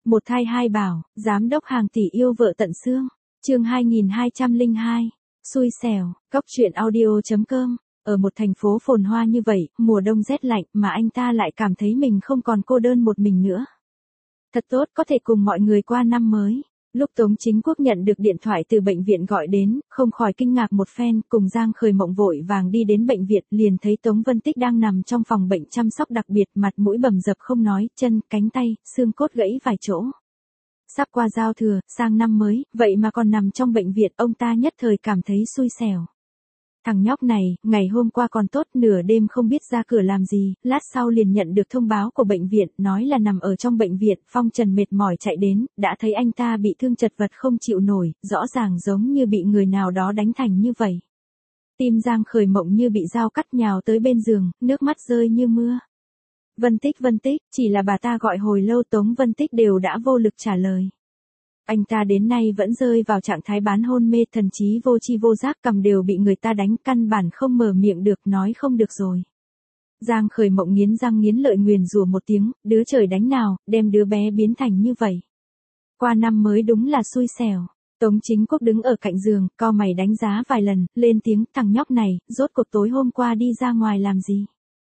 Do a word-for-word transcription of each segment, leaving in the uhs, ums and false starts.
Một thai hai bảo, giám đốc hàng tỷ yêu vợ tận xương. Chương hai nghìn hai trăm lẻ hai. Xui xẻo, Cóc truyện audio chấm com. Ở một thành phố phồn hoa như vậy, mùa đông rét lạnh mà anh ta lại cảm thấy mình không còn cô đơn một mình nữa. Thật tốt có thể cùng mọi người qua năm mới. Lúc Tống Chính Quốc nhận được điện thoại từ bệnh viện gọi đến, không khỏi kinh ngạc một phen, cùng Giang Khởi Mộng vội vàng đi đến bệnh viện, liền thấy Tống Vân Tích đang nằm trong phòng bệnh chăm sóc đặc biệt, mặt mũi bầm dập không nói, chân, cánh tay, xương cốt gãy vài chỗ. Sắp qua giao thừa, sang năm mới, vậy mà còn nằm trong bệnh viện, ông ta nhất thời cảm thấy xui xẻo. Thằng nhóc này, ngày hôm qua còn tốt, nửa đêm không biết ra cửa làm gì, lát sau liền nhận được thông báo của bệnh viện, nói là nằm ở trong bệnh viện, Phong Trần mệt mỏi chạy đến, đã thấy anh ta bị thương chật vật không chịu nổi, rõ ràng giống như bị người nào đó đánh thành như vậy. Tim Giang Khởi Mộng như bị dao cắt nhào tới bên giường, nước mắt rơi như mưa. Vân Tích Vân Tích, chỉ là bà ta gọi hồi lâu Tống Vân Tích đều đã vô lực trả lời. Anh ta đến nay vẫn rơi vào trạng thái bán hôn mê, thần trí vô tri vô giác, cầm đều bị người ta đánh, căn bản không mở miệng được, nói không được rồi. Giang Khởi Mộng nghiến răng nghiến lợi nguyền rủa một tiếng, đứa trời đánh nào, đem đứa bé biến thành như vậy. Qua năm mới đúng là xui xẻo. Tống Chính Quốc đứng ở cạnh giường, cau mày đánh giá vài lần, lên tiếng, thằng nhóc này, rốt cuộc tối hôm qua đi ra ngoài làm gì?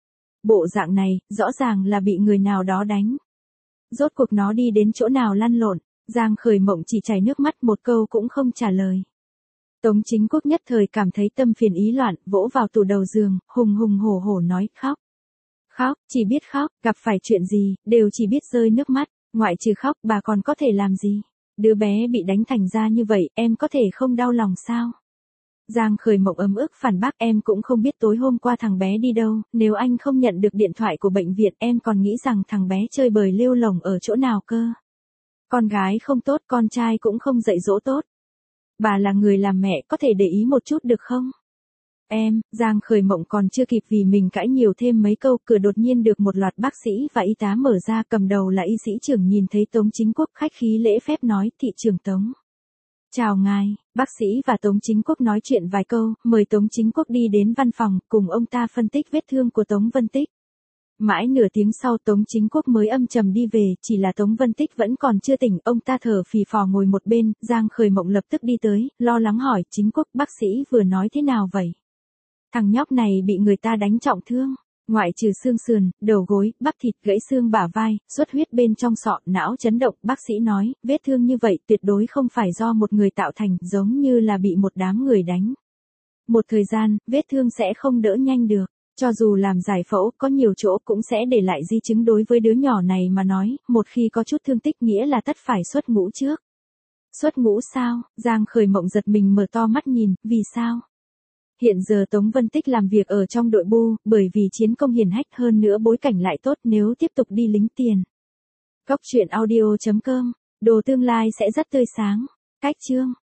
Bộ dạng này, rõ ràng là bị người nào đó đánh. Rốt cuộc nó đi đến chỗ nào lăn lộn? Giang Khởi Mộng chỉ chảy nước mắt, một câu cũng không trả lời. Tống Chính Quốc nhất thời cảm thấy tâm phiền ý loạn, vỗ vào tủ đầu giường, hùng hùng hổ hổ nói, khóc. Khóc, chỉ biết khóc, gặp phải chuyện gì, đều chỉ biết rơi nước mắt, ngoại trừ khóc, bà còn có thể làm gì? Đứa bé bị đánh thành ra như vậy, em có thể không đau lòng sao? Giang Khởi Mộng ấm ức phản bác, em cũng không biết tối hôm qua thằng bé đi đâu, nếu anh không nhận được điện thoại của bệnh viện, em còn nghĩ rằng thằng bé chơi bời lêu lổng ở chỗ nào cơ. Con gái không tốt, con trai cũng không dạy dỗ tốt. Bà là người làm mẹ, có thể để ý một chút được không? Em, Giang Khởi Mộng còn chưa kịp vì mình cãi nhiều thêm mấy câu, cửa đột nhiên được một loạt bác sĩ và y tá mở ra, cầm đầu là y sĩ trưởng, nhìn thấy Tống Chính Quốc khách khí lễ phép nói, thị trưởng Tống. Chào ngài, bác sĩ và Tống Chính Quốc nói chuyện vài câu, mời Tống Chính Quốc đi đến văn phòng, cùng ông ta phân tích vết thương của Tống Vân Tích. Mãi nửa tiếng sau Tống Chính Quốc mới âm trầm đi về, chỉ là Tống Vân Tích vẫn còn chưa tỉnh, ông ta thở phì phò ngồi một bên, Giang Khởi Mộng lập tức đi tới, lo lắng hỏi, Chính Quốc, bác sĩ vừa nói thế nào vậy? Thằng nhóc này bị người ta đánh trọng thương, ngoại trừ xương sườn, đầu gối, bắp thịt, gãy xương bả vai, xuất huyết bên trong sọ, não chấn động, bác sĩ nói, vết thương như vậy tuyệt đối không phải do một người tạo thành, giống như là bị một đám người đánh. Một thời gian, vết thương sẽ không đỡ nhanh được. Cho dù làm giải phẫu, có nhiều chỗ cũng sẽ để lại di chứng, đối với đứa nhỏ này mà nói, một khi có chút thương tích nghĩa là tất phải xuất ngũ trước. Xuất ngũ sao? Giang Khởi Mộng giật mình mở to mắt nhìn, vì sao? Hiện giờ Tống Vân Tích làm việc ở trong đội bu, bởi vì chiến công hiển hách, hơn nữa bối cảnh lại tốt, nếu tiếp tục đi lính tiền. Cóc truyện audio chấm com, đồ tương lai sẽ rất tươi sáng. Cách chương.